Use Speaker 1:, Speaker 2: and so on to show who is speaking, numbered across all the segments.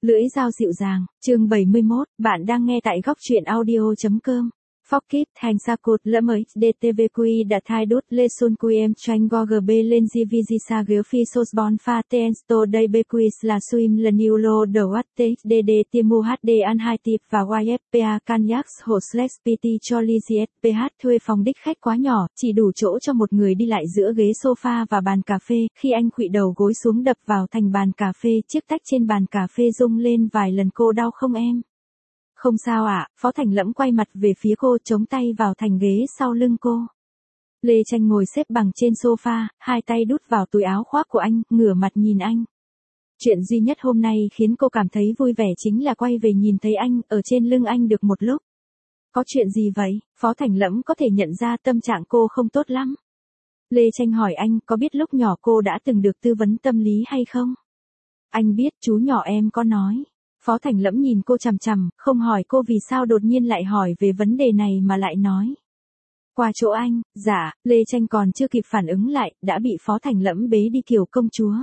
Speaker 1: Lưỡi dao dịu dàng, chương 71, bạn đang nghe tại góc truyện audio.com. Phokip, thành sa cột lỡ mới, DTVQ đã thay đốt lê xuân quy em tranh GGB lên GVG ghiếu phi sosbon pha tensto đây BQ là swim lần new lo đầu DD timu HD an 2 tip và YFPA Canyax hồ Slex PT cho Lizzie PH thuê phòng đích khách quá nhỏ, chỉ đủ chỗ cho một người đi lại giữa ghế sofa và bàn cà phê, khi anh khuỵu đầu gối xuống đập vào thành bàn cà phê, chiếc tách trên bàn cà phê rung lên vài lần. Cô đau không em? Không sao ạ, Phó Thành Lẫm quay mặt về phía cô, chống tay vào thành ghế sau lưng cô. Lê Tranh ngồi xếp bằng trên sofa, hai tay đút vào túi áo khoác của anh, ngửa mặt nhìn anh. Chuyện duy nhất hôm nay khiến cô cảm thấy vui vẻ chính là quay về nhìn thấy anh, ở trên lưng anh được một lúc. Có chuyện gì vậy? Phó Thành Lẫm có thể nhận ra tâm trạng cô không tốt lắm. Lê Tranh hỏi anh, có biết lúc nhỏ cô đã từng được tư vấn tâm lý hay không? Anh biết, chú nhỏ em có nói. Phó Thành Lẫm nhìn cô chằm chằm, không hỏi cô vì sao đột nhiên lại hỏi về vấn đề này mà lại nói. Qua chỗ anh, dạ, Lê Tranh còn chưa kịp phản ứng lại, đã bị Phó Thành Lẫm bế đi kiểu công chúa.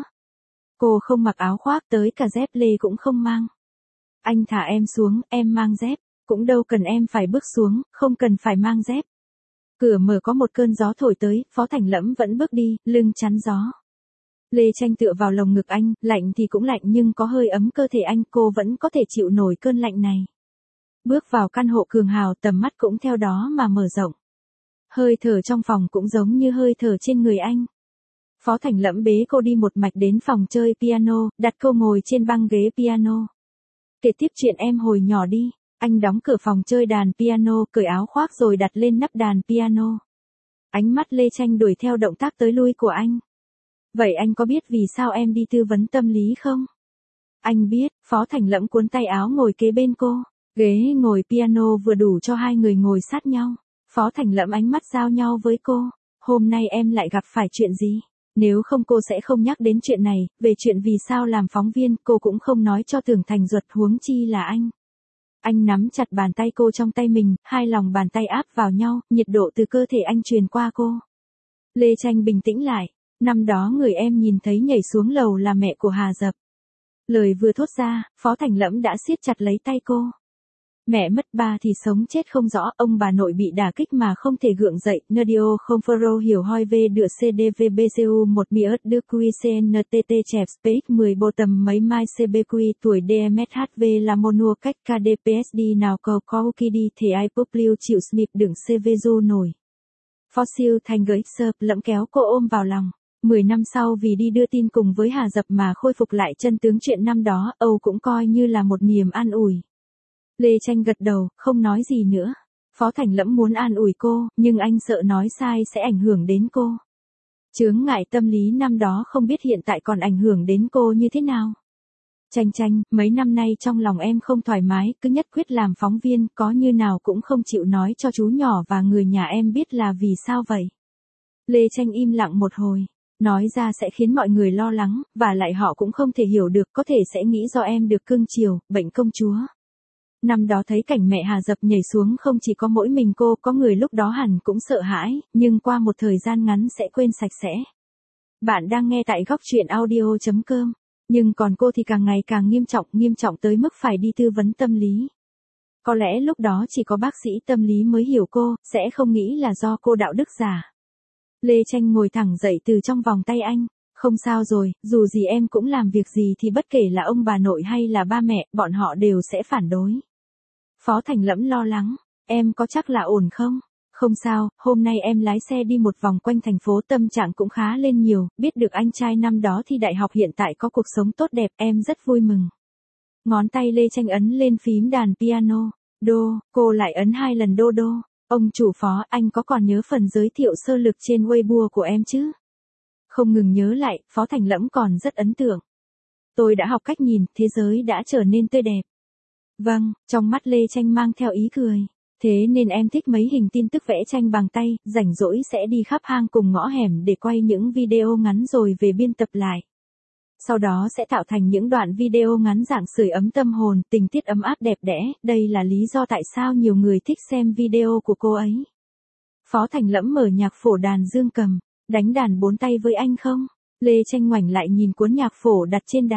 Speaker 1: Cô không mặc áo khoác, tới cả dép lê cũng không mang. Anh thả em xuống, em mang dép, cũng đâu cần em phải bước xuống, không cần phải mang dép. Cửa mở có một cơn gió thổi tới, Phó Thành Lẫm vẫn bước đi, lưng chắn gió. Lê Tranh tựa vào lồng ngực anh, lạnh thì cũng lạnh nhưng có hơi ấm cơ thể anh, cô vẫn có thể chịu nổi cơn lạnh này. Bước vào căn hộ cường hào, tầm mắt cũng theo đó mà mở rộng. Hơi thở trong phòng cũng giống như hơi thở trên người anh. Phó Thành Lẫm bế cô đi một mạch đến phòng chơi piano, đặt cô ngồi trên băng ghế piano. Kể tiếp chuyện em hồi nhỏ đi. Anh đóng cửa phòng chơi đàn piano, cởi áo khoác rồi đặt lên nắp đàn piano. Ánh mắt Lê Tranh đuổi theo động tác tới lui của anh. Vậy anh có biết vì sao em đi tư vấn tâm lý không? Anh biết. Phó Thành Lẫm cuốn tay áo ngồi kế bên cô. Ghế ngồi piano vừa đủ cho hai người ngồi sát nhau. Phó Thành Lẫm ánh mắt giao nhau với cô. Hôm nay em lại gặp phải chuyện gì? Nếu không cô sẽ không nhắc đến chuyện này, về chuyện vì sao làm phóng viên, cô cũng không nói cho Tưởng Thành Duật, huống chi là anh. Anh nắm chặt bàn tay cô trong tay mình, hai lòng bàn tay áp vào nhau, nhiệt độ từ cơ thể anh truyền qua cô. Lê Tranh bình tĩnh lại. Năm đó người em nhìn thấy nhảy xuống lầu là mẹ của Hà Dập. Lời vừa thốt ra, Phó Thành Lẫm đã siết chặt lấy tay cô. Mẹ mất, ba thì sống chết không rõ, ông bà nội bị đả kích mà không thể gượng dậy. Nerdio không phơ hiểu hoi về đựa CDVBCU 1 miớt đưa QCNTT chẹp space 10 bộ tầm mấy mai CBQ tuổi DMSHV là monua cách KDPSD nào cầu có đi thì ai publiu chịu smip đựng CVU nổi. Fossil thành gửi sợp Lẫm kéo cô ôm vào lòng. 10 năm sau vì đi đưa tin cùng với Hà Dập mà khôi phục lại chân tướng chuyện năm đó, Âu cũng coi như là một niềm an ủi. Lê Tranh gật đầu, không nói gì nữa. Phó Thành Lẫm muốn an ủi cô, nhưng anh sợ nói sai sẽ ảnh hưởng đến cô. Chướng ngại tâm lý năm đó không biết hiện tại còn ảnh hưởng đến cô như thế nào. Tranh, mấy năm nay trong lòng em không thoải mái, cứ nhất quyết làm phóng viên, có như nào cũng không chịu nói cho chú nhỏ và người nhà em biết là vì sao vậy. Lê Tranh im lặng một hồi. Nói ra sẽ khiến mọi người lo lắng, và lại họ cũng không thể hiểu được, có thể sẽ nghĩ do em được cưng chiều, bệnh công chúa. Năm đó thấy cảnh mẹ Hà Dập nhảy xuống không chỉ có mỗi mình cô, có người lúc đó hẳn cũng sợ hãi, nhưng qua một thời gian ngắn sẽ quên sạch sẽ. Bạn đang nghe tại góc truyện audio.com. Nhưng còn cô thì càng ngày càng nghiêm trọng tới mức phải đi tư vấn tâm lý. Có lẽ lúc đó chỉ có bác sĩ tâm lý mới hiểu cô, sẽ không nghĩ là do cô đạo đức giả. Lê Tranh ngồi thẳng dậy từ trong vòng tay anh. Không sao rồi, dù gì em cũng làm việc gì thì bất kể là ông bà nội hay là ba mẹ, bọn họ đều sẽ phản đối. Phó Thành Lẫm lo lắng. Em có chắc là ổn không? Không sao, hôm nay em lái xe đi một vòng quanh thành phố, tâm trạng cũng khá lên nhiều, biết được anh trai năm đó thi đại học hiện tại có cuộc sống tốt đẹp, em rất vui mừng. Ngón tay Lê Tranh ấn lên phím đàn piano. Đô, cô lại ấn 2 lần đô. Ông chủ Phó, anh có còn nhớ phần giới thiệu sơ lược trên Weibo của em chứ? Không ngừng nhớ lại, Phó Thành Lẫm còn rất ấn tượng. Tôi đã học cách nhìn, thế giới đã trở nên tươi đẹp. Vâng, trong mắt Lê Tranh mang theo ý cười. Thế nên em thích mấy hình tin tức vẽ tranh bằng tay, rảnh rỗi sẽ đi khắp hang cùng ngõ hẻm để quay những video ngắn rồi về biên tập lại. Sau đó sẽ tạo thành những đoạn video ngắn dạng sưởi ấm tâm hồn, tình tiết ấm áp đẹp đẽ, đây là lý do tại sao nhiều người thích xem video của cô ấy. Phó Thành Lẫm mở nhạc phổ đàn dương cầm, đánh đàn 4 tay với anh không? Lê Tranh ngoảnh lại nhìn cuốn nhạc phổ đặt trên đàn.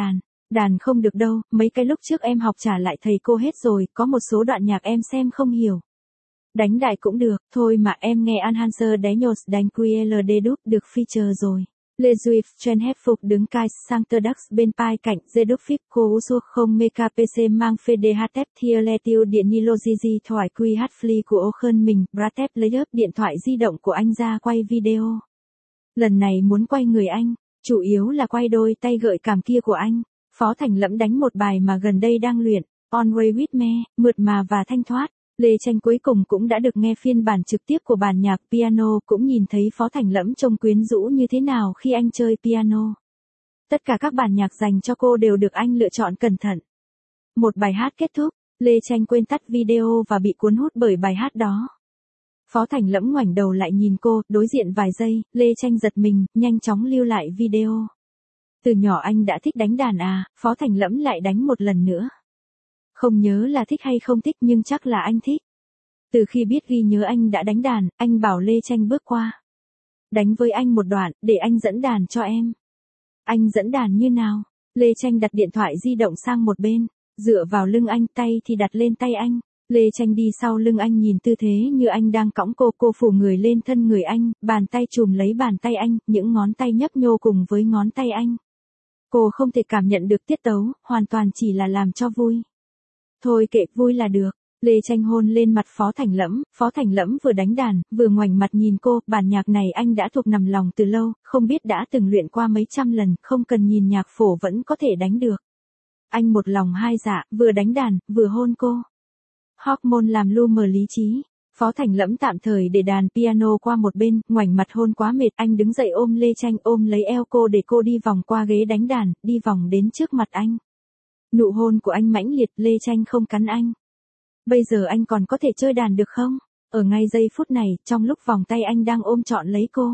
Speaker 1: Đàn không được đâu, mấy cái lúc trước em học trả lại thầy cô hết rồi, có một số đoạn nhạc em xem không hiểu. Đánh đại cũng được, thôi mà em nghe Enhancer Daniels đánh QLD đúc được feature rồi. Lê Duy, Chen hép phục đứng cai, sang tơ đắc bên pai cạnh, dê đúc phíp, cô usu không meka pc mang phê DHF thia le tiêu điện Nilogigi thoại QH Fli của ô khơn mình, Bratep lấy ớp điện thoại di động của anh ra quay video. Lần này muốn quay người anh, chủ yếu là quay đôi tay gợi cảm kia của anh. Phó Thành Lẫm đánh một bài mà gần đây đang luyện, On Way With Me, mượt mà và thanh thoát. Lê Tranh cuối cùng cũng đã được nghe phiên bản trực tiếp của bản nhạc piano, cũng nhìn thấy Phó Thành Lẫm trông quyến rũ như thế nào khi anh chơi piano. Tất cả các bản nhạc dành cho cô đều được anh lựa chọn cẩn thận. Một bài hát kết thúc, Lê Tranh quên tắt video và bị cuốn hút bởi bài hát đó. Phó Thành Lẫm ngoảnh đầu lại nhìn cô, đối diện vài giây, Lê Tranh giật mình, nhanh chóng lưu lại video. Từ nhỏ anh đã thích đánh đàn à, Phó Thành Lẫm lại đánh một lần nữa. Không nhớ là thích hay không thích nhưng chắc là anh thích. Từ khi biết ghi nhớ anh đã đánh đàn, anh bảo Lê Tranh bước qua. Đánh với anh một đoạn, để anh dẫn đàn cho em. Anh dẫn đàn như nào? Lê Tranh đặt điện thoại di động sang một bên, dựa vào lưng anh, tay thì đặt lên tay anh. Lê Tranh đi sau lưng anh nhìn tư thế như anh đang cõng cô phủ người lên thân người anh, bàn tay chùm lấy bàn tay anh, những ngón tay nhấp nhô cùng với ngón tay anh. Cô không thể cảm nhận được tiết tấu, hoàn toàn chỉ là làm cho vui. Thôi kệ, vui là được. Lê Tranh hôn lên mặt Phó Thành Lẫm vừa đánh đàn, vừa ngoảnh mặt nhìn cô, bản nhạc này anh đã thuộc nằm lòng từ lâu, không biết đã từng luyện qua mấy trăm lần, không cần nhìn nhạc phổ vẫn có thể đánh được. Anh một lòng hai dạ, vừa đánh đàn, vừa hôn cô. Hormone làm lu mờ lý trí. Phó Thành Lẫm tạm thời để đàn piano qua một bên, ngoảnh mặt hôn quá mệt, anh đứng dậy ôm Lê Tranh, ôm lấy eo cô để cô đi vòng qua ghế đánh đàn, đi vòng đến trước mặt anh. Nụ hôn của anh mãnh liệt, Lê Tranh không cắn anh. Bây giờ anh còn có thể chơi đàn được không? Ở ngay giây phút này, trong lúc vòng tay anh đang ôm trọn lấy cô.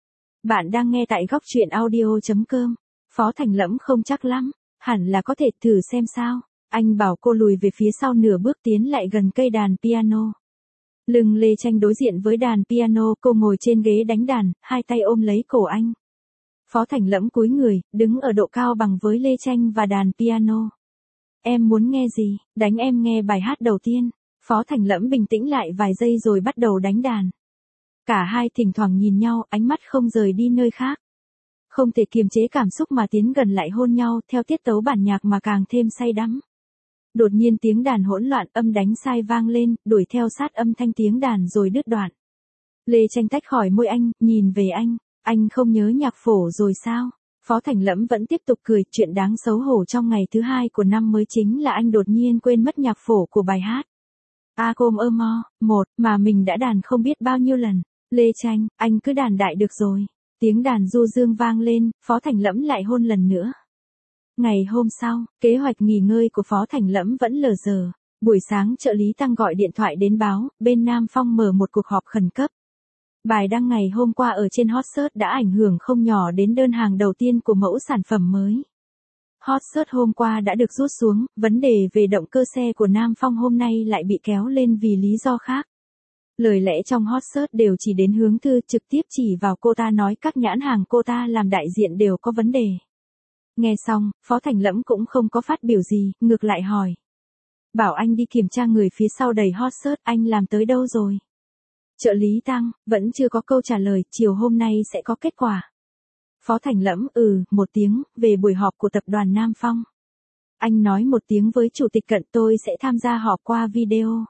Speaker 1: Bạn đang nghe tại góc truyện audio.com. Phó Thành Lẫm không chắc lắm, hẳn là có thể thử xem sao. Anh bảo cô lùi về phía sau nửa bước tiến lại gần cây đàn piano. Lưng Lê Tranh đối diện với đàn piano, cô ngồi trên ghế đánh đàn, hai tay ôm lấy cổ anh. Phó Thành Lẫm cúi người, đứng ở độ cao bằng với Lê Tranh và đàn piano. Em muốn nghe gì, đánh em nghe bài hát đầu tiên. Phó Thành Lẫm bình tĩnh lại vài giây rồi bắt đầu đánh đàn. Cả hai thỉnh thoảng nhìn nhau, ánh mắt không rời đi nơi khác. Không thể kiềm chế cảm xúc mà tiến gần lại hôn nhau, theo tiết tấu bản nhạc mà càng thêm say đắm. Đột nhiên tiếng đàn hỗn loạn, âm đánh sai vang lên, đuổi theo sát âm thanh tiếng đàn rồi đứt đoạn. Lê Tranh tách khỏi môi anh, nhìn về anh không nhớ nhạc phổ rồi sao? Phó Thành Lẫm vẫn tiếp tục cười, chuyện đáng xấu hổ trong ngày thứ hai của năm mới chính là anh đột nhiên quên mất nhạc phổ của bài hát. A Côm Ơ Mo, một, mà mình đã đàn không biết bao nhiêu lần. Lê Tranh, anh cứ đàn đại được rồi. Tiếng đàn du dương vang lên, Phó Thành Lẫm lại hôn lần nữa. Ngày hôm sau, kế hoạch nghỉ ngơi của Phó Thành Lẫm vẫn lờ dờ. Buổi sáng trợ lý Tăng gọi điện thoại đến báo, bên Nam Phong mở một cuộc họp khẩn cấp. Bài đăng ngày hôm qua ở trên Hot Search đã ảnh hưởng không nhỏ đến đơn hàng đầu tiên của mẫu sản phẩm mới. Hot Search hôm qua đã được rút xuống, vấn đề về động cơ xe của Nam Phong hôm nay lại bị kéo lên vì lý do khác. Lời lẽ trong Hot Search đều chỉ đến hướng thư, trực tiếp chỉ vào cô ta, nói các nhãn hàng cô ta làm đại diện đều có vấn đề. Nghe xong, Phó Thành Lẫm cũng không có phát biểu gì, ngược lại hỏi. Bảo anh đi kiểm tra người phía sau đầy Hot Search, anh làm tới đâu rồi? Trợ lý Tăng, vẫn chưa có câu trả lời, chiều hôm nay sẽ có kết quả. Phó Thành Lẫm, một tiếng, về buổi họp của tập đoàn Nam Phong. Anh nói một tiếng với chủ tịch Cận, tôi sẽ tham gia họp qua video.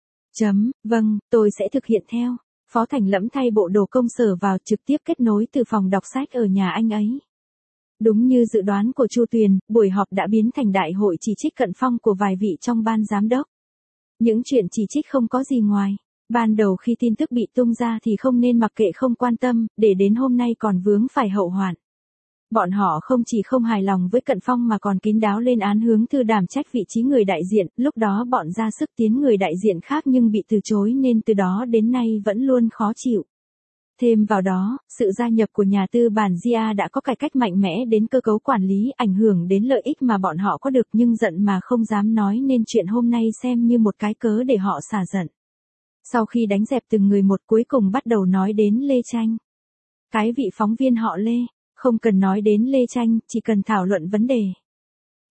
Speaker 1: Vâng, tôi sẽ thực hiện theo. Phó Thành Lẫm thay bộ đồ công sở vào, trực tiếp kết nối từ phòng đọc sách ở nhà anh ấy. Đúng như dự đoán của Chu Tuyền, buổi họp đã biến thành đại hội chỉ trích Cận Phong của vài vị trong ban giám đốc. Những chuyện chỉ trích không có gì ngoài. Ban đầu khi tin tức bị tung ra thì không nên mặc kệ không quan tâm, để đến hôm nay còn vướng phải hậu hoạn. Bọn họ không chỉ không hài lòng với Cận Phong mà còn kín đáo lên án hướng thư đảm trách vị trí người đại diện, lúc đó bọn ra sức tiến người đại diện khác nhưng bị từ chối nên từ đó đến nay vẫn luôn khó chịu. Thêm vào đó, sự gia nhập của nhà tư bản Gia đã có cải cách mạnh mẽ đến cơ cấu quản lý, ảnh hưởng đến lợi ích mà bọn họ có được nhưng giận mà không dám nói nên chuyện hôm nay xem như một cái cớ để họ xả giận. Sau khi đánh dẹp từng người một cuối cùng bắt đầu nói đến Lê Tranh. Cái vị phóng viên họ Lê, không cần nói đến Lê Tranh, chỉ cần thảo luận vấn đề.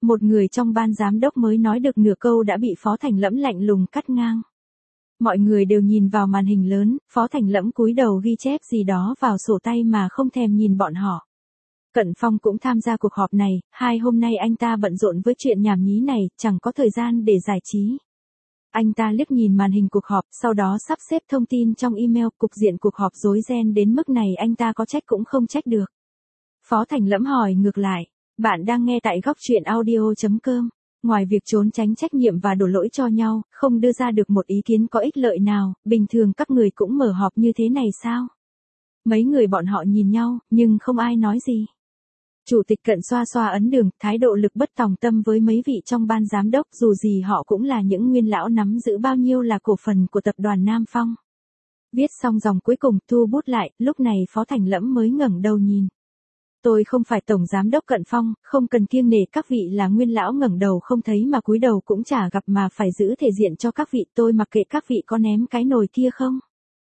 Speaker 1: Một người trong ban giám đốc mới nói được nửa câu đã bị Phó Thành Lẫm lạnh lùng cắt ngang. Mọi người đều nhìn vào màn hình lớn, Phó Thành Lẫm cúi đầu ghi chép gì đó vào sổ tay mà không thèm nhìn bọn họ. Cận Phong cũng tham gia cuộc họp này, hôm nay anh ta bận rộn với chuyện nhảm nhí này, chẳng có thời gian để giải trí. Anh ta liếc nhìn màn hình cuộc họp, sau đó sắp xếp thông tin trong email, cục diện cuộc họp rối ren đến mức này anh ta có trách cũng không trách được. Phó Thành Lẫm hỏi ngược lại, bạn đang nghe tại góc truyện audio.com. Ngoài việc trốn tránh trách nhiệm và đổ lỗi cho nhau, không đưa ra được một ý kiến có ích lợi nào, bình thường các người cũng mở họp như thế này sao? Mấy người bọn họ nhìn nhau, nhưng không ai nói gì. Chủ tịch Cận xoa xoa ấn đường, thái độ lực bất tòng tâm với mấy vị trong ban giám đốc, dù gì họ cũng là những nguyên lão nắm giữ bao nhiêu là cổ phần của tập đoàn Nam Phong. Viết xong dòng cuối cùng, thu bút lại, lúc này Phó Thành Lẫm mới ngẩng đầu nhìn. Tôi không phải tổng giám đốc Cận Phong, không cần kiêng nể các vị là nguyên lão ngẩng đầu không thấy mà cúi đầu cũng chả gặp mà phải giữ thể diện cho các vị, tôi mặc kệ các vị có ném cái nồi kia không.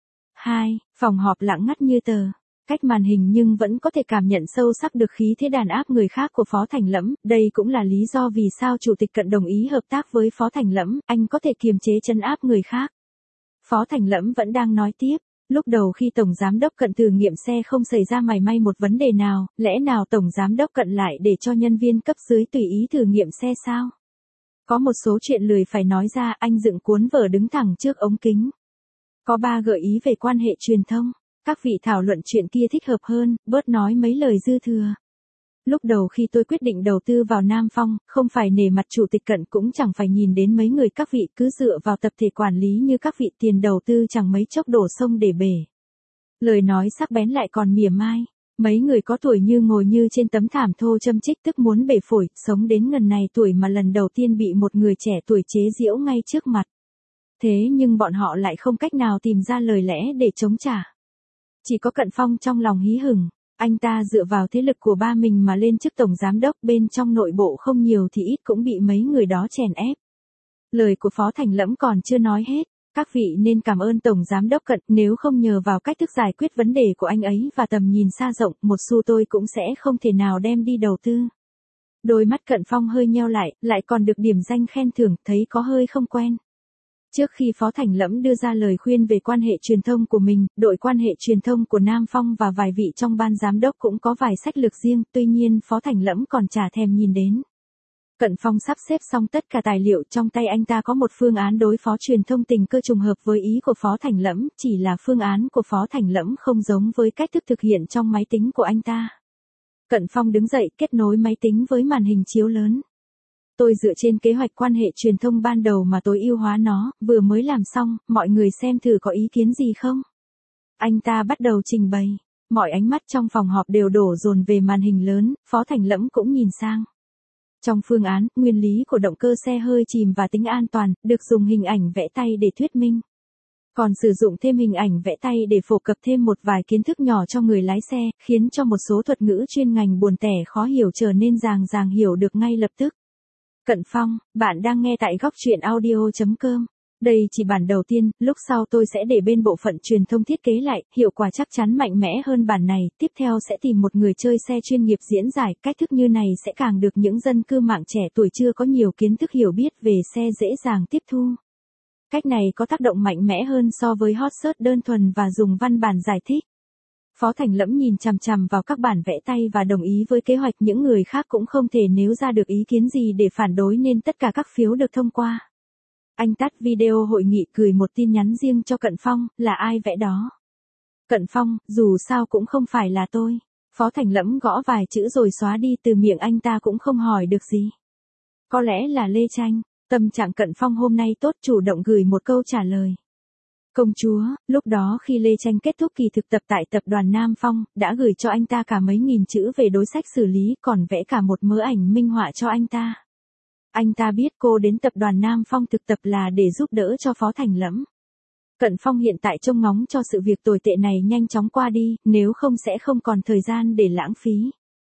Speaker 1: 2. Phòng họp lặng ngắt như tờ. Cách màn hình nhưng vẫn có thể cảm nhận sâu sắc được khí thế đàn áp người khác của Phó Thành Lẫm, đây cũng là lý do vì sao Chủ tịch Cận đồng ý hợp tác với Phó Thành Lẫm, anh có thể kiềm chế trấn áp người khác. Phó Thành Lẫm vẫn đang nói tiếp, lúc đầu khi Tổng Giám đốc Cận thử nghiệm xe không xảy ra mảy may một vấn đề nào, lẽ nào Tổng Giám đốc Cận lại để cho nhân viên cấp dưới tùy ý thử nghiệm xe sao? Có một số chuyện lười phải nói ra, anh dựng cuốn vở đứng thẳng trước ống kính. Có 3 gợi ý về quan hệ truyền thông. Các vị thảo luận chuyện kia thích hợp hơn, bớt nói mấy lời dư thừa. Lúc đầu khi tôi quyết định đầu tư vào Nam Phong, không phải nể mặt Chủ tịch Cận cũng chẳng phải nhìn đến mấy người các vị, cứ dựa vào tập thể quản lý như các vị, tiền đầu tư chẳng mấy chốc đổ sông để bể. Lời nói sắc bén lại còn mỉa mai. Mấy người có tuổi như ngồi như trên tấm thảm thô châm chích, tức muốn bể phổi, sống đến ngần này tuổi mà lần đầu tiên bị một người trẻ tuổi chế giễu ngay trước mặt. Thế nhưng bọn họ lại không cách nào tìm ra lời lẽ để chống trả. Chỉ có Cận Phong trong lòng hí hửng, anh ta dựa vào thế lực của ba mình mà lên chức tổng giám đốc, bên trong nội bộ không nhiều thì ít cũng bị mấy người đó chèn ép. Lời của Phó Thành Lẫm còn chưa nói hết, các vị nên cảm ơn tổng giám đốc Cận, nếu không nhờ vào cách thức giải quyết vấn đề của anh ấy và tầm nhìn xa rộng, một xu tôi cũng sẽ không thể nào đem đi đầu tư. Đôi mắt Cận Phong hơi nheo lại còn được điểm danh khen thưởng, thấy có hơi không quen. Trước khi Phó Thành Lẫm đưa ra lời khuyên về quan hệ truyền thông của mình, đội quan hệ truyền thông của Nam Phong và vài vị trong ban giám đốc cũng có vài sách lược riêng, tuy nhiên Phó Thành Lẫm còn chả thèm nhìn đến. Cận Phong sắp xếp xong tất cả tài liệu, trong tay anh ta có một phương án đối phó truyền thông tình cờ trùng hợp với ý của Phó Thành Lẫm, chỉ là phương án của Phó Thành Lẫm không giống với cách thức thực hiện trong máy tính của anh ta. Cận Phong đứng dậy, kết nối máy tính với màn hình chiếu lớn. Tôi dựa trên kế hoạch quan hệ truyền thông ban đầu mà tối ưu hóa nó, vừa mới làm xong, mọi người xem thử có ý kiến gì không? Anh ta bắt đầu trình bày, mọi ánh mắt trong phòng họp đều đổ dồn về màn hình lớn, Phó Thành Lẫm cũng nhìn sang. Trong phương án, nguyên lý của động cơ xe hơi chìm và tính an toàn, được dùng hình ảnh vẽ tay để thuyết minh. Còn sử dụng thêm hình ảnh vẽ tay để phổ cập thêm một vài kiến thức nhỏ cho người lái xe, khiến cho một số thuật ngữ chuyên ngành buồn tẻ khó hiểu trở nên dàng hiểu được ngay lập tức. Cận Phong, bạn đang nghe tại góc truyện audio.com. Đây chỉ bản đầu tiên, lúc sau tôi sẽ để bên bộ phận truyền thông thiết kế lại, hiệu quả chắc chắn mạnh mẽ hơn bản này, tiếp theo sẽ tìm một người chơi xe chuyên nghiệp diễn giải, cách thức như này sẽ càng được những dân cư mạng trẻ tuổi chưa có nhiều kiến thức hiểu biết về xe dễ dàng tiếp thu. Cách này có tác động mạnh mẽ hơn so với hot search đơn thuần và dùng văn bản giải thích. Phó Thành Lẫm nhìn chằm chằm vào các bản vẽ tay và đồng ý với kế hoạch, những người khác cũng không thể nêu ra được ý kiến gì để phản đối nên tất cả các phiếu được thông qua. Anh tắt video hội nghị, gửi một tin nhắn riêng cho Cận Phong, là ai vẽ đó? Cận Phong, dù sao cũng không phải là tôi. Phó Thành Lẫm gõ vài chữ rồi xóa đi từ miệng anh ta, cũng không hỏi được gì. Có lẽ là Lê Tranh. Tâm trạng Cận Phong hôm nay tốt, chủ động gửi một câu trả lời. Công chúa, lúc đó khi Lê Tranh kết thúc kỳ thực tập tại tập đoàn Nam Phong, đã gửi cho anh ta cả mấy nghìn chữ về đối sách xử lý, còn vẽ cả một mớ ảnh minh họa cho anh ta. Anh ta biết cô đến tập đoàn Nam Phong thực tập là để giúp đỡ cho Phó Thành Lẫm. Cận Phong hiện tại trông ngóng cho sự việc tồi tệ này nhanh chóng qua đi, nếu không sẽ không còn thời gian để lãng phí.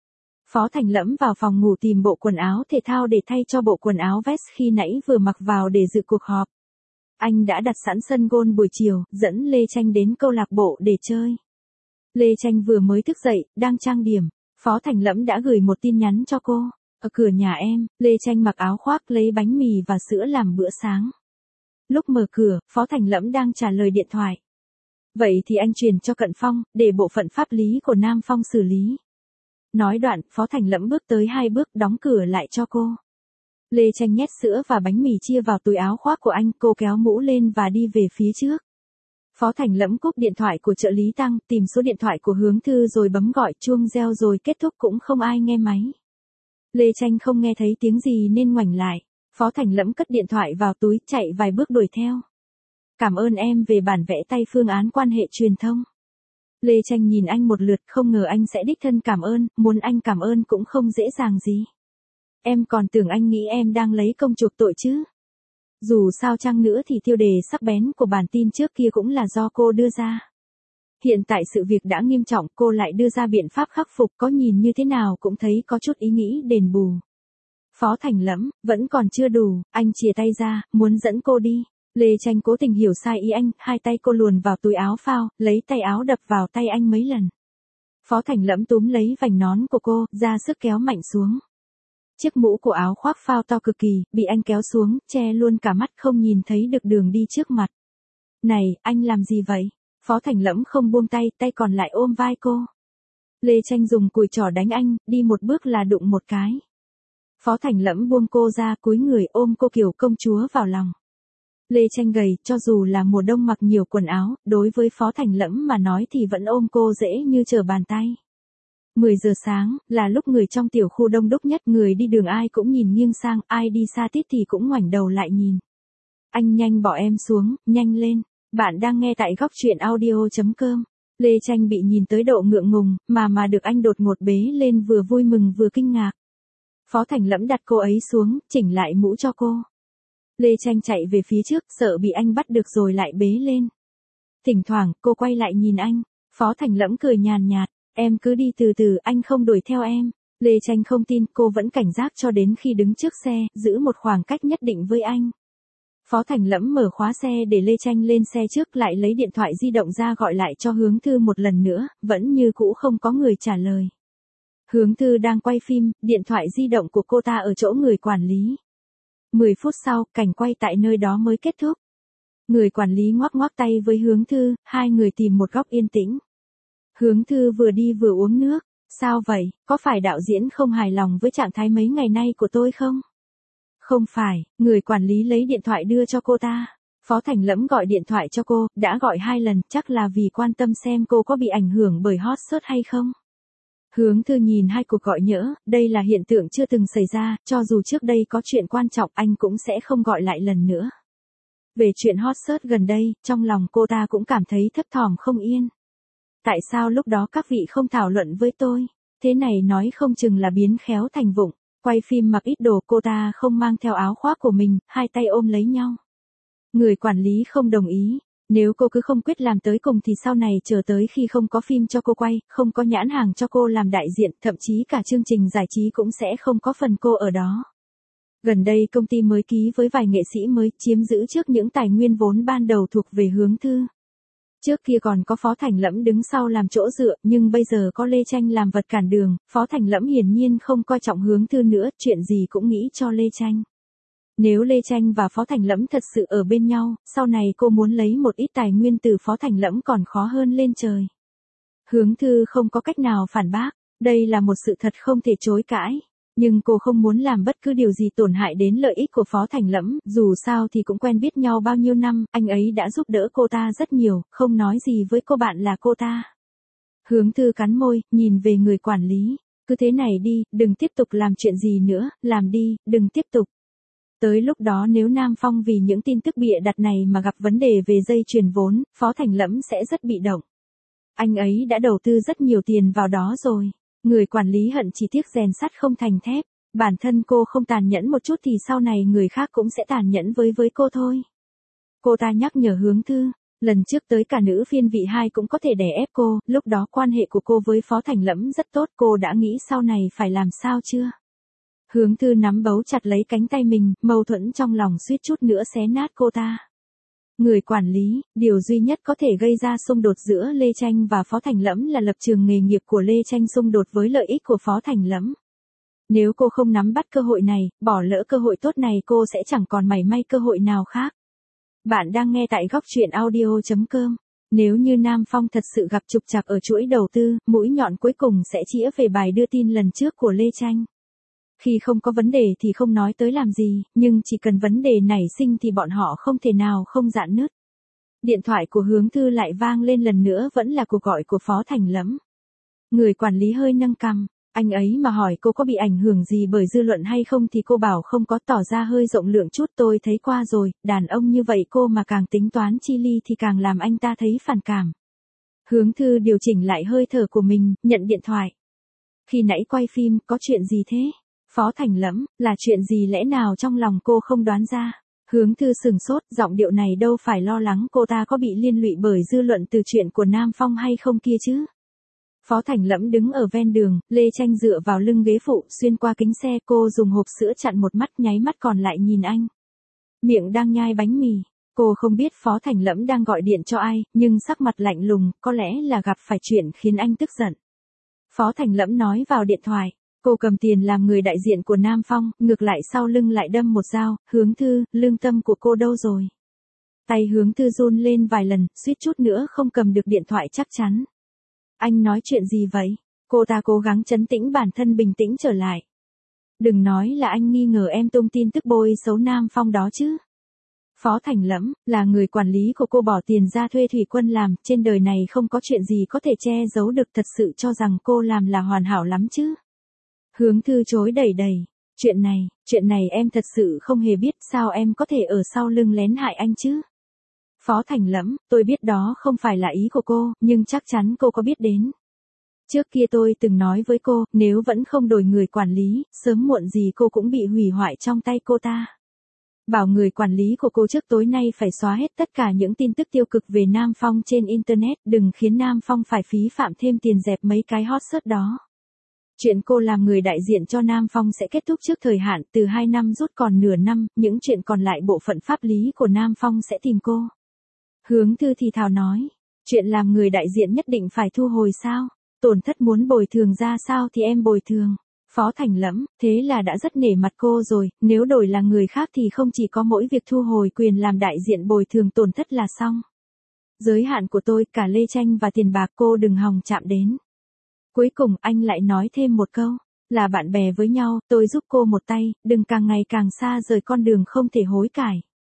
Speaker 1: Phó Thành Lẫm vào phòng ngủ tìm bộ quần áo thể thao để thay cho bộ quần áo vest khi nãy vừa mặc vào để dự cuộc họp. Anh đã đặt sẵn sân golf buổi chiều, dẫn Lê Tranh đến câu lạc bộ để chơi. Lê Tranh vừa mới thức dậy, đang trang điểm. Phó Thành Lẫm đã gửi một tin nhắn cho cô. Ở cửa nhà em, Lê Tranh mặc áo khoác lấy bánh mì và sữa làm bữa sáng. Lúc mở cửa, Phó Thành Lẫm đang trả lời điện thoại. Vậy thì anh truyền cho Cận Phong, để bộ phận pháp lý của Nam Phong xử lý. Nói đoạn, Phó Thành Lẫm bước tới 2 bước đóng cửa lại cho cô. Lê Tranh nhét sữa và bánh mì chia vào túi áo khoác của anh, cô kéo mũ lên và đi về phía trước. Phó Thành Lẫm cúp điện thoại của trợ lý Tăng, tìm số điện thoại của Hướng Thư rồi bấm gọi, chuông reo rồi kết thúc cũng không ai nghe máy. Lê Tranh không nghe thấy tiếng gì nên ngoảnh lại. Phó Thành Lẫm cất điện thoại vào túi, chạy vài bước đuổi theo. Cảm ơn em về bản vẽ tay phương án quan hệ truyền thông. Lê Tranh nhìn anh một lượt, không ngờ anh sẽ đích thân cảm ơn, muốn anh cảm ơn cũng không dễ dàng gì. Em còn tưởng anh nghĩ em đang lấy công chuộc tội chứ. Dù sao chăng nữa thì tiêu đề sắc bén của bản tin trước kia cũng là do cô đưa ra. Hiện tại sự việc đã nghiêm trọng, cô lại đưa ra biện pháp khắc phục, có nhìn như thế nào cũng thấy có chút ý nghĩ đền bù. Phó Thành Lẫm, vẫn còn chưa đủ, anh chìa tay ra, muốn dẫn cô đi. Lê Tranh cố tình hiểu sai ý anh, hai tay cô luồn vào túi áo phao, lấy tay áo đập vào tay anh mấy lần. Phó Thành Lẫm túm lấy vành nón của cô, ra sức kéo mạnh xuống. Chiếc mũ của áo khoác phao to cực kỳ, bị anh kéo xuống, che luôn cả mắt không nhìn thấy được đường đi trước mặt. Này, anh làm gì vậy? Phó Thành Lẫm không buông tay, tay còn lại ôm vai cô. Lê Tranh dùng cùi chỏ đánh anh, đi một bước là đụng một cái. Phó Thành Lẫm buông cô ra, cúi người ôm cô kiểu công chúa vào lòng. Lê Tranh gầy, cho dù là mùa đông mặc nhiều quần áo, đối với Phó Thành Lẫm mà nói thì vẫn ôm cô dễ như trở bàn tay. 10 giờ sáng, là lúc người trong tiểu khu đông đúc nhất, người đi đường ai cũng nhìn nghiêng sang, ai đi xa tít thì cũng ngoảnh đầu lại nhìn. Anh nhanh bỏ em xuống, nhanh lên. Bạn đang nghe tại góc truyện audio.com. Lê Tranh bị nhìn tới độ ngượng ngùng, mà được anh đột ngột bế lên vừa vui mừng vừa kinh ngạc. Phó Thành Lẫm đặt cô ấy xuống, chỉnh lại mũ cho cô. Lê Tranh chạy về phía trước, sợ bị anh bắt được rồi lại bế lên. Thỉnh thoảng, cô quay lại nhìn anh. Phó Thành Lẫm cười nhàn nhạt, em cứ đi từ từ, anh không đuổi theo em. Lê Tranh không tin, cô vẫn cảnh giác cho đến khi đứng trước xe, giữ một khoảng cách nhất định với anh. Phó Thành Lẫm mở khóa xe để Lê Tranh lên xe trước, lại lấy điện thoại di động ra gọi lại cho Hướng Thư một lần nữa, vẫn như cũ không có người trả lời. Hướng Thư đang quay phim, điện thoại di động của cô ta ở chỗ người quản lý. 10 phút sau, cảnh quay tại nơi đó mới kết thúc. Người quản lý ngoắc ngoắc tay với Hướng Thư, hai người tìm một góc yên tĩnh. Hướng Thư vừa đi vừa uống nước. Sao vậy, có phải đạo diễn không hài lòng với trạng thái mấy ngày nay của tôi không? Không phải, người quản lý lấy điện thoại đưa cho cô ta. Phó Thành Lẫm gọi điện thoại cho cô, đã gọi 2 lần, chắc là vì quan tâm xem cô có bị ảnh hưởng bởi hot search hay không. Hướng Thư nhìn 2 cuộc gọi nhỡ, đây là hiện tượng chưa từng xảy ra, cho dù trước đây có chuyện quan trọng anh cũng sẽ không gọi lại lần nữa. Về chuyện hot search gần đây, trong lòng cô ta cũng cảm thấy thấp thỏm không yên. Tại sao lúc đó các vị không thảo luận với tôi? Thế này nói không chừng là biến khéo thành vụng. Quay phim mặc ít đồ, cô ta không mang theo áo khoác của mình, hai tay ôm lấy nhau. Người quản lý không đồng ý. Nếu cô cứ không quyết làm tới cùng thì sau này chờ tới khi không có phim cho cô quay, không có nhãn hàng cho cô làm đại diện, thậm chí cả chương trình giải trí cũng sẽ không có phần cô ở đó. Gần đây công ty mới ký với vài nghệ sĩ mới, chiếm giữ trước những tài nguyên vốn ban đầu thuộc về Hướng Thư. Trước kia còn có Phó Thành Lẫm đứng sau làm chỗ dựa, nhưng bây giờ có Lê Tranh làm vật cản đường, Phó Thành Lẫm hiển nhiên không coi trọng Hướng Thư nữa, chuyện gì cũng nghĩ cho Lê Tranh. Nếu Lê Tranh và Phó Thành Lẫm thật sự ở bên nhau, sau này cô muốn lấy một ít tài nguyên từ Phó Thành Lẫm còn khó hơn lên trời. Hướng Thư không có cách nào phản bác, đây là một sự thật không thể chối cãi. Nhưng cô không muốn làm bất cứ điều gì tổn hại đến lợi ích của Phó Thành Lẫm, dù sao thì cũng quen biết nhau bao nhiêu năm, anh ấy đã giúp đỡ cô ta rất nhiều, không nói gì với cô bạn là cô ta. Hướng Thư cắn môi, nhìn về người quản lý, cứ thế này đi, đừng tiếp tục làm chuyện gì nữa, làm đi, đừng tiếp tục. Tới lúc đó nếu Nam Phong vì những tin tức bịa đặt này mà gặp vấn đề về dây chuyền vốn, Phó Thành Lẫm sẽ rất bị động. Anh ấy đã đầu tư rất nhiều tiền vào đó rồi. Người quản lý hận chỉ tiếc rèn sắt không thành thép, bản thân cô không tàn nhẫn một chút thì sau này người khác cũng sẽ tàn nhẫn với cô thôi. Cô ta nhắc nhở Hướng Thư, lần trước tới cả nữ phiên vị 2 cũng có thể đè ép cô, lúc đó quan hệ của cô với Phó Thành Lẫm rất tốt, cô đã nghĩ sau này phải làm sao chưa? Hướng Thư nắm bấu chặt lấy cánh tay mình, mâu thuẫn trong lòng suýt chút nữa xé nát cô ta. Người quản lý, điều duy nhất có thể gây ra xung đột giữa Lê Tranh và Phó Thành Lẫm là lập trường nghề nghiệp của Lê Tranh xung đột với lợi ích của Phó Thành Lẫm. Nếu cô không nắm bắt cơ hội này, bỏ lỡ cơ hội tốt này cô sẽ chẳng còn mảy may cơ hội nào khác. Bạn đang nghe tại góc truyện audio.com. Nếu như Nam Phong thật sự gặp trục trặc ở chuỗi đầu tư, mũi nhọn cuối cùng sẽ chĩa về bài đưa tin lần trước của Lê Tranh. Khi không có vấn đề thì không nói tới làm gì, nhưng chỉ cần vấn đề nảy sinh thì bọn họ không thể nào không rạn nứt. Điện thoại của Hướng Thư lại vang lên lần nữa, vẫn là cuộc gọi của Phó Thành Lẫm. Người quản lý hơi nâng cằm, anh ấy mà hỏi cô có bị ảnh hưởng gì bởi dư luận hay không thì cô bảo không có, tỏ ra hơi rộng lượng chút. Tôi thấy qua rồi, đàn ông như vậy cô mà càng tính toán chi ly thì càng làm anh ta thấy phản cảm. Hướng Thư điều chỉnh lại hơi thở của mình, nhận điện thoại. Khi nãy quay phim, có chuyện gì thế? Phó Thành Lẫm, là chuyện gì lẽ nào trong lòng cô không đoán ra? Hướng Thư sừng sốt, giọng điệu này đâu phải lo lắng cô ta có bị liên lụy bởi dư luận từ chuyện của Nam Phong hay không kia chứ? Phó Thành Lẫm đứng ở ven đường, Lê Tranh dựa vào lưng ghế phụ, xuyên qua kính xe, cô dùng hộp sữa chặn một mắt, nháy mắt còn lại nhìn anh. Miệng đang nhai bánh mì, cô không biết Phó Thành Lẫm đang gọi điện cho ai, nhưng sắc mặt lạnh lùng, có lẽ là gặp phải chuyện khiến anh tức giận. Phó Thành Lẫm nói vào điện thoại, cô cầm tiền làm người đại diện của Nam Phong, ngược lại sau lưng lại đâm một dao. Hướng Thư, lương tâm của cô đâu rồi? Tay Hướng Thư run lên vài lần, suýt chút nữa không cầm được điện thoại chắc chắn. Anh nói chuyện gì vậy? Cô ta cố gắng trấn tĩnh bản thân, bình tĩnh trở lại. Đừng nói là anh nghi ngờ em tung tin tức bôi xấu Nam Phong đó chứ. Phó Thành Lẫm, là người quản lý của cô bỏ tiền ra thuê Thủy Quân làm, trên đời này không có chuyện gì có thể che giấu được, thật sự cho rằng cô làm là hoàn hảo lắm chứ. Hướng Thư chối đẩy đẩy, chuyện này em thật sự không hề biết, sao em có thể ở sau lưng lén hại anh chứ? Phó Thành Lẫm, tôi biết đó không phải là ý của cô, nhưng chắc chắn cô có biết đến. Trước kia tôi từng nói với cô, nếu vẫn không đổi người quản lý, sớm muộn gì cô cũng bị hủy hoại trong tay cô ta. Bảo người quản lý của cô trước tối nay phải xóa hết tất cả những tin tức tiêu cực về Nam Phong trên Internet, đừng khiến Nam Phong phải phí phạm thêm tiền dẹp mấy cái hot search đó. Chuyện cô làm người đại diện cho Nam Phong sẽ kết thúc trước thời hạn, từ 2 năm rút còn nửa năm, những chuyện còn lại bộ phận pháp lý của Nam Phong sẽ tìm cô. Hướng Thư thì thào nói, chuyện làm người đại diện nhất định phải thu hồi sao? Tổn thất muốn bồi thường ra sao thì em bồi thường. Phó Thành Lẫm, thế là đã rất nể mặt cô rồi, nếu đổi là người khác thì không chỉ có mỗi việc thu hồi quyền làm đại diện bồi thường tổn thất là xong. Giới hạn của tôi, cả Lê Tranh và tiền bạc cô đừng hòng chạm đến. Cuối cùng anh lại nói thêm một câu, là bạn bè với nhau, tôi giúp cô một tay, đừng càng ngày càng xa rời con đường không thể hối cải.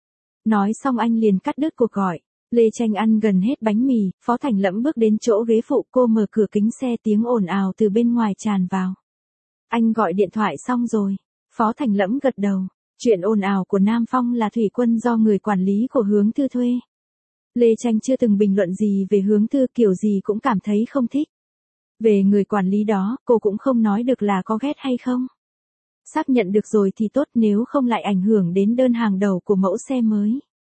Speaker 1: Nói xong anh liền cắt đứt cuộc gọi. Lê Tranh ăn gần hết bánh mì, Phó Thành Lẫm bước đến chỗ ghế phụ, cô mở cửa kính xe, tiếng ồn ào từ bên ngoài tràn vào. Anh gọi điện thoại xong rồi. Phó Thành Lẫm gật đầu. Chuyện ồn ào của Nam Phong là Thủy Quân do người quản lý của Hướng Thư thuê. Lê Tranh chưa từng bình luận gì về Hướng Thư, kiểu gì cũng cảm thấy không thích. Về người quản lý đó, cô cũng không nói được là có ghét hay không. Xác nhận được rồi thì tốt, nếu không lại ảnh hưởng đến đơn hàng đầu của mẫu xe mới.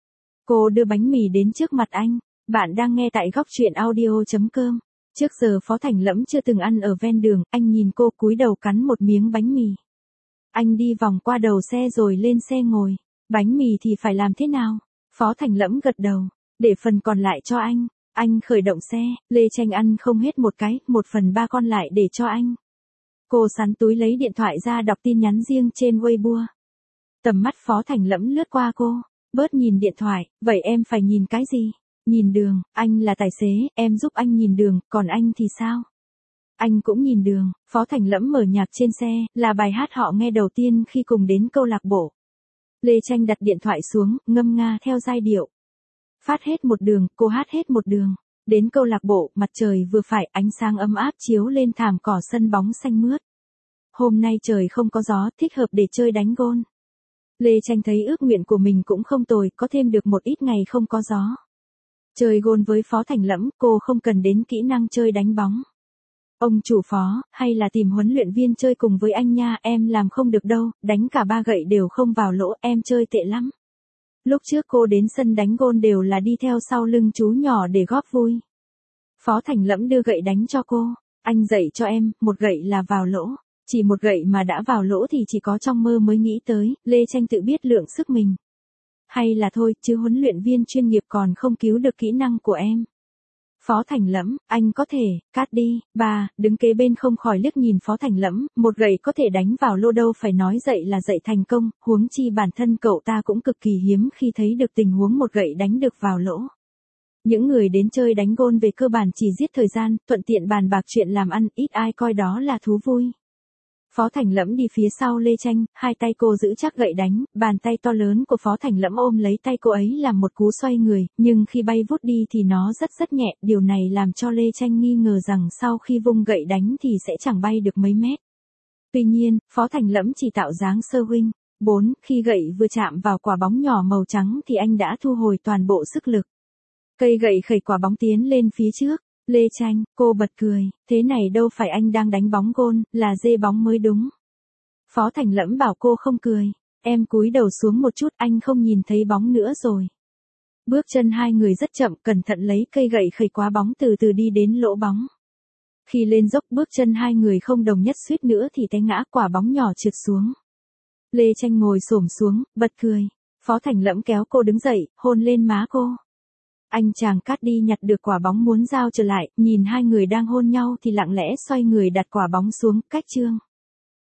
Speaker 1: Cô đưa bánh mì đến trước mặt anh. Bạn đang nghe tại góc truyện audio.com. Trước giờ Phó Thành Lẫm chưa từng ăn ở ven đường, anh nhìn cô cúi đầu cắn một miếng bánh mì. Anh đi vòng qua đầu xe rồi lên xe ngồi. Bánh mì thì phải làm thế nào? Phó Thành Lẫm gật đầu. Để phần còn lại cho anh. Anh khởi động xe, Lê Tranh ăn không hết một cái, 1/3 còn lại để cho anh. Cô sắn túi lấy điện thoại ra đọc tin nhắn riêng trên Weibo. Tầm mắt Phó Thành Lẫm lướt qua cô. Bớt nhìn điện thoại, vậy em phải nhìn cái gì? Nhìn đường, anh là tài xế, em giúp anh nhìn đường, còn anh thì sao? Anh cũng nhìn đường. Phó Thành Lẫm mở nhạc trên xe, là bài hát họ nghe đầu tiên khi cùng đến câu lạc bộ. Lê Tranh đặt điện thoại xuống, ngâm nga theo giai điệu. Phát hết một đường, cô hát hết một đường. Đến câu lạc bộ, mặt trời vừa phải, ánh sáng ấm áp chiếu lên thảm cỏ sân bóng xanh mướt. Hôm nay trời không có gió, thích hợp để chơi đánh gôn. Lê Tranh thấy ước nguyện của mình cũng không tồi, có thêm được một ít ngày không có gió. Chơi gôn với Phó Thành Lẫm, cô không cần đến kỹ năng chơi đánh bóng. Ông chủ Phó, hay là tìm huấn luyện viên chơi cùng với anh nha, em làm không được đâu, đánh cả 3 gậy đều không vào lỗ, em chơi tệ lắm. Lúc trước cô đến sân đánh gôn đều là đi theo sau lưng chú nhỏ để góp vui. Phó Thành Lẫm đưa gậy đánh cho cô, anh dạy cho em, một gậy là vào lỗ. Chỉ một gậy mà đã vào lỗ thì chỉ có trong mơ mới nghĩ tới, Lê Tranh tự biết lượng sức mình. Hay là thôi, chứ huấn luyện viên chuyên nghiệp còn không cứu được kỹ năng của em. Phó Thành Lẫm, anh có thể, cát đi, bà, đứng kế bên không khỏi liếc nhìn Phó Thành Lẫm, một gậy có thể đánh vào lô đâu phải nói dậy là dậy thành công, huống chi bản thân cậu ta cũng cực kỳ hiếm khi thấy được tình huống một gậy đánh được vào lỗ. Những người đến chơi đánh gôn về cơ bản chỉ giết thời gian, thuận tiện bàn bạc chuyện làm ăn, ít ai coi đó là thú vui. Phó Thành Lẫm đi phía sau Lê Tranh, hai tay cô giữ chắc gậy đánh, bàn tay to lớn của Phó Thành Lẫm ôm lấy tay cô ấy làm một cú xoay người, nhưng khi bay vút đi thì nó rất nhẹ, điều này làm cho Lê Tranh nghi ngờ rằng sau khi vung gậy đánh thì sẽ chẳng bay được mấy mét. Tuy nhiên, Phó Thành Lẫm chỉ tạo dáng sơ huynh. 4. Khi gậy vừa chạm vào quả bóng nhỏ màu trắng thì anh đã thu hồi toàn bộ sức lực. Cây gậy khẩy quả bóng tiến lên phía trước. Lê Tranh, cô bật cười, thế này đâu phải anh đang đánh bóng gôn, là dê bóng mới đúng. Phó Thành Lẫm bảo cô không cười, em cúi đầu xuống một chút, anh không nhìn thấy bóng nữa rồi. Bước chân hai người rất chậm, cẩn thận lấy cây gậy khẩy quả bóng từ từ đi đến lỗ bóng. Khi lên dốc bước chân hai người không đồng nhất, suýt nữa thì té ngã, quả bóng nhỏ trượt xuống. Lê Tranh ngồi xổm xuống, bật cười. Phó Thành Lẫm kéo cô đứng dậy, hôn lên má cô. Anh chàng cát đi nhặt được quả bóng muốn giao trở lại, nhìn hai người đang hôn nhau thì lặng lẽ xoay người đặt quả bóng xuống, cách chương.